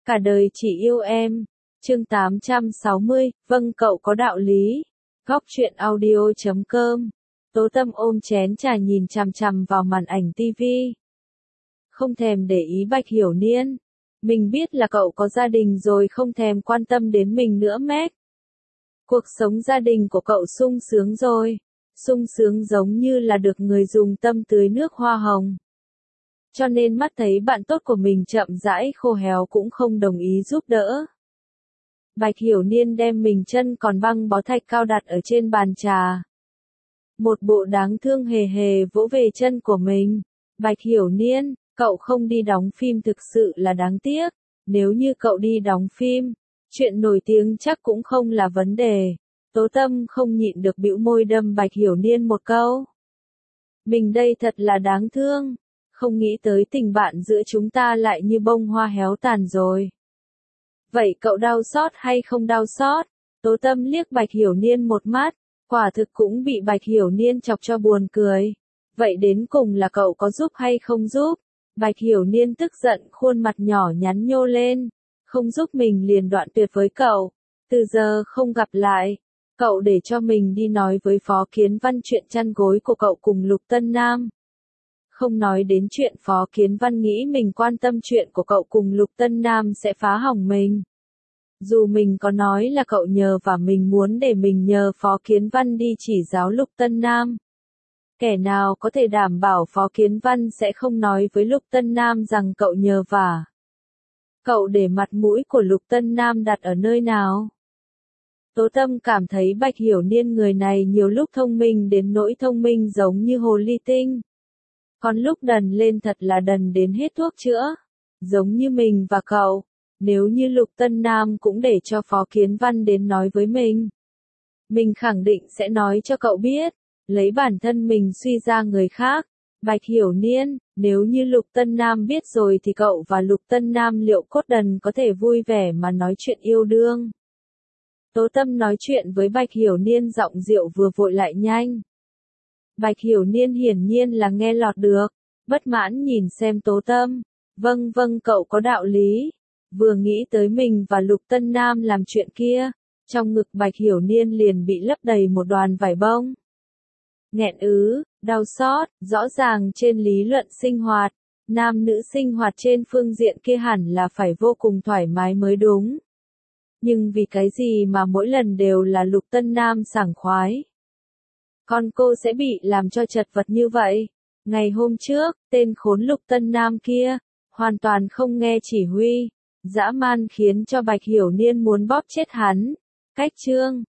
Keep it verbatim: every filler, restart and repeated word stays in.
Cả đời chỉ yêu em. Chương tám trăm sáu mươi, vâng cậu có đạo lý. Góc truyện audio chấm com. Tố Tâm ôm chén trà nhìn chằm chằm vào màn ảnh tivi. Không thèm để ý Bạch Hiểu Niên. Mình biết là cậu có gia đình rồi, không thèm quan tâm đến mình nữa mét. Cuộc sống gia đình của cậu sung sướng rồi. Sung sướng giống như là được người dùng tâm tưới nước hoa hồng. Cho nên mắt thấy bạn tốt của mình chậm rãi khô héo cũng không đồng ý giúp đỡ. Bạch Hiểu Niên đem mình chân còn băng bó thạch cao đặt ở trên bàn trà. Một bộ đáng thương hề hề vỗ về chân của mình. Bạch Hiểu Niên, cậu không đi đóng phim thực sự là đáng tiếc. Nếu như cậu đi đóng phim, chuyện nổi tiếng chắc cũng không là vấn đề. Tố Tâm không nhịn được bĩu môi đâm Bạch Hiểu Niên một câu. Mình đây thật là đáng thương. Không nghĩ tới tình bạn giữa chúng ta lại như bông hoa héo tàn rồi. Vậy cậu đau xót hay không đau xót? Tố Tâm liếc Bạch Hiểu Niên một mắt, quả thực cũng bị Bạch Hiểu Niên chọc cho buồn cười. Vậy đến cùng là cậu có giúp hay không giúp? Bạch Hiểu Niên tức giận, khuôn mặt nhỏ nhắn nhô lên. Không giúp mình liền đoạn tuyệt với cậu. Từ giờ không gặp lại. Cậu để cho mình đi nói với Phó Kiến Văn chuyện chăn gối của cậu cùng Lục Tân Nam. Không nói đến chuyện Phó Kiến Văn nghĩ mình quan tâm chuyện của cậu cùng Lục Tân Nam sẽ phá hỏng mình. Dù mình có nói là cậu nhờ và mình muốn để mình nhờ Phó Kiến Văn đi chỉ giáo Lục Tân Nam. Kẻ nào có thể đảm bảo Phó Kiến Văn sẽ không nói với Lục Tân Nam rằng cậu nhờ vả. Cậu để mặt mũi của Lục Tân Nam đặt ở nơi nào? Tố Tâm cảm thấy Bạch Hiểu Niên người này nhiều lúc thông minh đến nỗi thông minh giống như hồ ly tinh. Còn lúc đần lên thật là đần đến hết thuốc chữa. Giống như mình và cậu. Nếu như Lục Tân Nam cũng để cho Phó Kiến Văn đến nói với mình. Mình khẳng định sẽ nói cho cậu biết. Lấy bản thân mình suy ra người khác. Bạch Hiểu Niên, nếu như Lục Tân Nam biết rồi thì cậu và Lục Tân Nam liệu cốt đần có thể vui vẻ mà nói chuyện yêu đương. Tố Tâm nói chuyện với Bạch Hiểu Niên giọng dịu vừa vội lại nhanh. Bạch Hiểu Niên hiển nhiên là nghe lọt được, bất mãn nhìn xem Tố Tâm. Vâng vâng cậu có đạo lý. Vừa nghĩ tới mình và Lục Tân Nam làm chuyện kia, trong ngực Bạch Hiểu Niên liền bị lấp đầy một đoàn vải bông. Nghẹn ứ, đau xót, rõ ràng trên lý luận sinh hoạt, nam nữ sinh hoạt trên phương diện kia hẳn là phải vô cùng thoải mái mới đúng. Nhưng vì cái gì mà mỗi lần đều là Lục Tân Nam sảng khoái? Con cô sẽ bị làm cho chật vật như vậy. Ngày hôm trước, tên khốn Lục Tân Nam kia, hoàn toàn không nghe chỉ huy, dã man khiến cho Bạch Hiểu Niên muốn bóp chết hắn. Cách chương